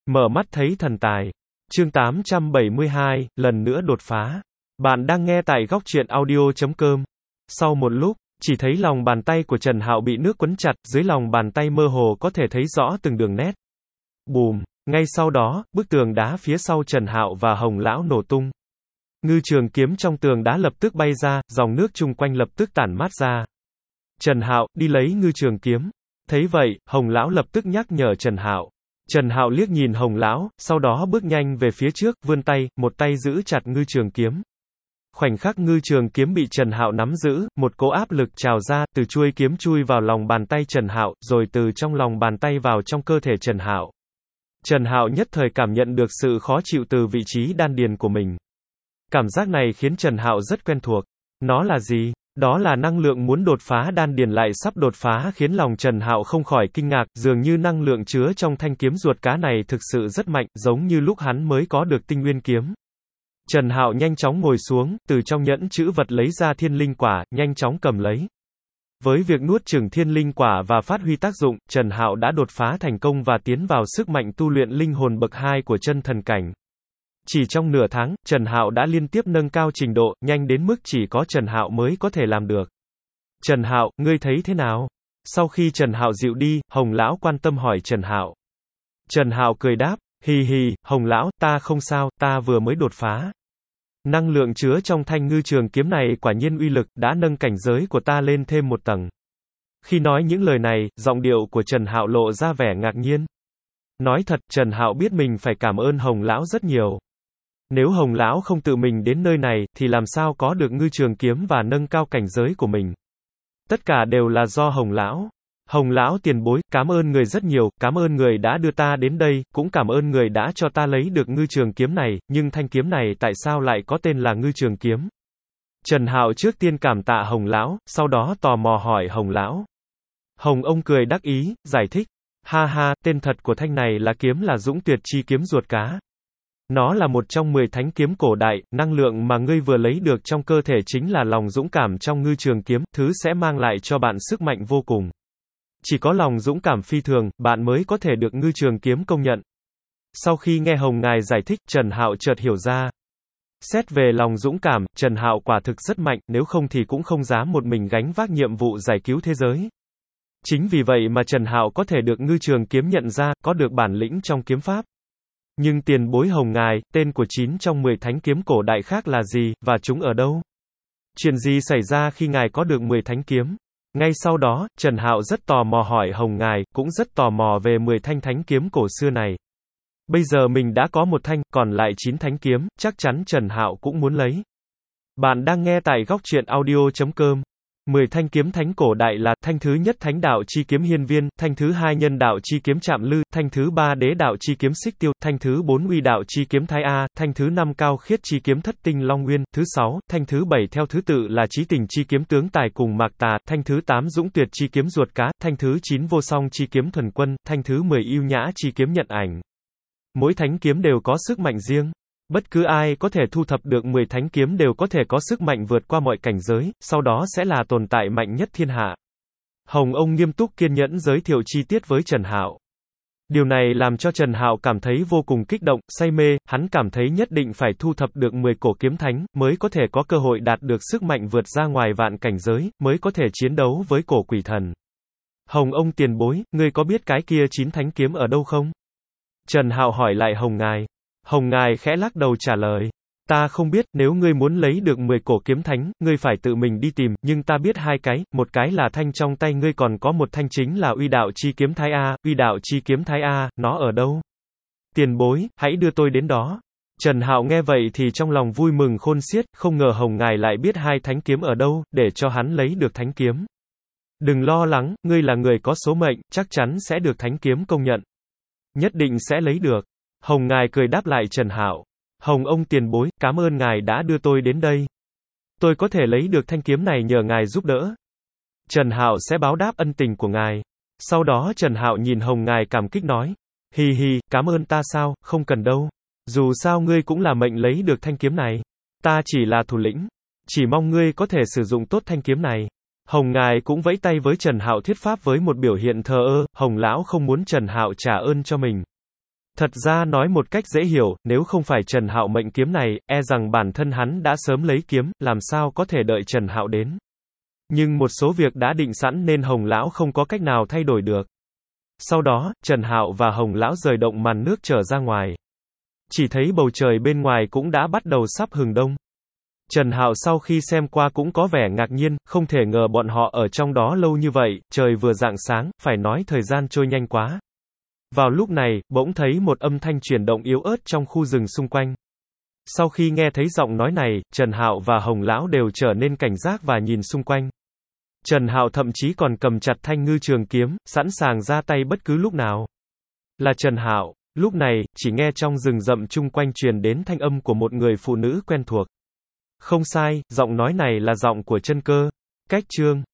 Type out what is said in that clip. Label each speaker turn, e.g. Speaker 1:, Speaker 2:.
Speaker 1: Mở mắt thấy thần tài. Chương 872, lần nữa đột phá. Bạn đang nghe tại góc truyện audio.com. Sau một lúc, chỉ thấy lòng bàn tay của Trần Hạo bị nước quấn chặt, dưới lòng bàn tay mơ hồ có thể thấy rõ từng đường nét. Bùm, ngay sau đó, bức tường đá phía sau Trần Hạo và Hồng lão nổ tung. Ngư trường kiếm trong tường đá lập tức bay ra, dòng nước chung quanh lập tức tản mát ra. Trần Hạo, đi lấy ngư trường kiếm. Thấy vậy, Hồng lão lập tức nhắc nhở Trần Hạo. Trần Hạo liếc nhìn Hồng lão, sau đó bước nhanh về phía trước, vươn tay, một tay giữ chặt ngư trường kiếm. Khoảnh khắc ngư trường kiếm bị Trần Hạo nắm giữ, một cỗ áp lực trào ra, từ chuôi kiếm chui vào lòng bàn tay Trần Hạo, rồi từ trong lòng bàn tay vào trong cơ thể Trần Hạo. Trần Hạo nhất thời cảm nhận được sự khó chịu từ vị trí đan điền của mình. Cảm giác này khiến Trần Hạo rất quen thuộc. Nó là gì? Đó là năng lượng muốn đột phá đan điền lại sắp đột phá, khiến lòng Trần Hạo không khỏi kinh ngạc, dường như năng lượng chứa trong thanh kiếm ruột cá này thực sự rất mạnh, giống như lúc hắn mới có được tinh nguyên kiếm. Trần Hạo nhanh chóng ngồi xuống, từ trong nhẫn chữ vật lấy ra thiên linh quả, nhanh chóng cầm lấy. Với việc nuốt chửng thiên linh quả và phát huy tác dụng, Trần Hạo đã đột phá thành công và tiến vào sức mạnh tu luyện linh hồn bậc 2 của chân thần cảnh. Chỉ trong nửa tháng, Trần Hạo đã liên tiếp nâng cao trình độ, nhanh đến mức chỉ có Trần Hạo mới có thể làm được. Trần Hạo, ngươi thấy thế nào? Sau khi Trần Hạo dịu đi, Hồng lão quan tâm hỏi Trần Hạo. Trần Hạo cười đáp, hì hì, Hồng lão, ta không sao, ta vừa mới đột phá. Năng lượng chứa trong thanh ngư trường kiếm này quả nhiên uy lực, đã nâng cảnh giới của ta lên thêm một tầng. Khi nói những lời này, giọng điệu của Trần Hạo lộ ra vẻ ngạc nhiên. Nói thật, Trần Hạo biết mình phải cảm ơn Hồng lão rất nhiều. Nếu Hồng lão không tự mình đến nơi này, thì làm sao có được ngư trường kiếm và nâng cao cảnh giới của mình. Tất cả đều là do Hồng lão. Hồng lão tiền bối, cảm ơn người rất nhiều, cảm ơn người đã đưa ta đến đây, cũng cảm ơn người đã cho ta lấy được ngư trường kiếm này, nhưng thanh kiếm này tại sao lại có tên là ngư trường kiếm? Trần Hạo trước tiên cảm tạ Hồng lão, sau đó tò mò hỏi Hồng lão. Hồng ông cười đắc ý, giải thích. Ha ha, tên thật của thanh này là kiếm là Dũng Tuyệt Chi kiếm ruột cá. Nó là một trong 10 thánh kiếm cổ đại, năng lượng mà ngươi vừa lấy được trong cơ thể chính là lòng dũng cảm trong ngư trường kiếm, thứ sẽ mang lại cho bạn sức mạnh vô cùng. Chỉ có lòng dũng cảm phi thường, bạn mới có thể được ngư trường kiếm công nhận. Sau khi nghe Hồng ngài giải thích, Trần Hạo chợt hiểu ra. Xét về lòng dũng cảm, Trần Hạo quả thực rất mạnh, nếu không thì cũng không dám một mình gánh vác nhiệm vụ giải cứu thế giới. Chính vì vậy mà Trần Hạo có thể được ngư trường kiếm nhận ra, có được bản lĩnh trong kiếm pháp. Nhưng tiền bối Hồng ngài, tên của 9 trong 10 thánh kiếm cổ đại khác là gì, và chúng ở đâu? Chuyện gì xảy ra khi ngài có được 10 thánh kiếm? Ngay sau đó, Trần Hạo rất tò mò hỏi Hồng ngài, cũng rất tò mò về 10 thanh thánh kiếm cổ xưa này. Bây giờ mình đã có một thanh, còn lại 9 thánh kiếm, chắc chắn Trần Hạo cũng muốn lấy. Bạn đang nghe tại góc truyện audio.com. 10 thanh kiếm thánh cổ đại là: thanh thứ nhất Thánh đạo chi kiếm Hiên Viên, thanh thứ hai Nhân đạo chi kiếm Trạm Lư, thanh thứ ba Đế đạo chi kiếm Xích Tiêu, thanh thứ 4 Uy đạo chi kiếm Thái A, thanh thứ 5 Cao khiết chi kiếm Thất tinh Long Nguyên, thứ 6, thanh thứ 7 theo thứ tự là Chí tình chi kiếm Tướng Tài cùng Mạc Tà, thanh thứ 8 Dũng Tuyệt chi kiếm Ruột Cá, thanh thứ 9 Vô song chi kiếm Thuần Quân, thanh thứ 10 Yêu nhã chi kiếm Nhận ảnh. Mỗi thánh kiếm đều có sức mạnh riêng. Bất cứ ai có thể thu thập được 10 thánh kiếm đều có thể có sức mạnh vượt qua mọi cảnh giới, sau đó sẽ là tồn tại mạnh nhất thiên hạ. Hồng ông nghiêm túc kiên nhẫn giới thiệu chi tiết với Trần Hạo. Điều này làm cho Trần Hạo cảm thấy vô cùng kích động, say mê, hắn cảm thấy nhất định phải thu thập được 10 cổ kiếm thánh, mới có thể có cơ hội đạt được sức mạnh vượt ra ngoài vạn cảnh giới, mới có thể chiến đấu với cổ quỷ thần. Hồng ông tiền bối, ngươi có biết cái kia 9 thánh kiếm ở đâu không? Trần Hạo hỏi lại Hồng ngài. Hồng ngài khẽ lắc đầu trả lời. Ta không biết, nếu ngươi muốn lấy được 10 cổ kiếm thánh, ngươi phải tự mình đi tìm, nhưng ta biết hai cái, một cái là thanh trong tay ngươi, còn có một thanh chính là Uy đạo chi kiếm Thái A. Uy đạo chi kiếm Thái A, nó ở đâu? Tiền bối, hãy đưa tôi đến đó. Trần Hạo nghe vậy thì trong lòng vui mừng khôn xiết, không ngờ Hồng ngài lại biết hai thánh kiếm ở đâu, để cho hắn lấy được thánh kiếm. Đừng lo lắng, ngươi là người có số mệnh, chắc chắn sẽ được thánh kiếm công nhận. Nhất định sẽ lấy được. Hồng ngài cười đáp lại Trần Hạo. Hồng ông tiền bối, cảm ơn ngài đã đưa tôi đến đây. Tôi có thể lấy được thanh kiếm này nhờ ngài giúp đỡ. Trần Hạo sẽ báo đáp ân tình của ngài. Sau đó Trần Hạo nhìn Hồng ngài cảm kích nói. Hì hì, cảm ơn ta sao, không cần đâu. Dù sao ngươi cũng là mệnh lấy được thanh kiếm này. Ta chỉ là thủ lĩnh. Chỉ mong ngươi có thể sử dụng tốt thanh kiếm này. Hồng ngài cũng vẫy tay với Trần Hạo thuyết pháp với một biểu hiện thờ ơ. Hồng lão không muốn Trần Hạo trả ơn cho mình. Thật ra nói một cách dễ hiểu, nếu không phải Trần Hạo mệnh kiếm này, e rằng bản thân hắn đã sớm lấy kiếm, làm sao có thể đợi Trần Hạo đến. Nhưng một số việc đã định sẵn nên Hồng Lão không có cách nào thay đổi được. Sau đó, Trần Hạo và Hồng Lão rời động màn nước trở ra ngoài. Chỉ thấy bầu trời bên ngoài cũng đã bắt đầu sắp hừng đông. Trần Hạo sau khi xem qua cũng có vẻ ngạc nhiên, không thể ngờ bọn họ ở trong đó lâu như vậy, trời vừa rạng sáng, phải nói thời gian trôi nhanh quá. Vào lúc này, bỗng thấy một âm thanh chuyển động yếu ớt trong khu rừng xung quanh. Sau khi nghe thấy giọng nói này, Trần Hạo và Hồng Lão đều trở nên cảnh giác và nhìn xung quanh. Trần Hạo thậm chí còn cầm chặt thanh ngư trường kiếm, sẵn sàng ra tay bất cứ lúc nào. Là Trần Hạo. Lúc này, chỉ nghe trong rừng rậm chung quanh truyền đến thanh âm của một người phụ nữ quen thuộc. Không sai, giọng nói này là giọng của Chân Cơ. Cách chương